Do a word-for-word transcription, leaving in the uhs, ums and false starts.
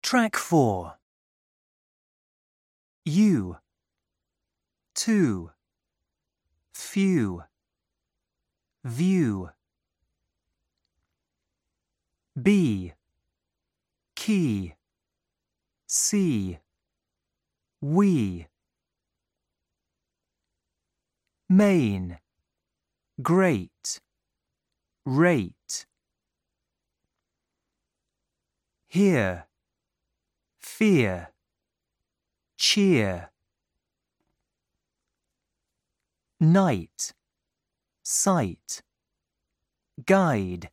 Track four. You. Two. Few. View. Be. Key. See. We. Main. Great. Rate. Hear. Fear. Cheer. Night. Sight. Guide.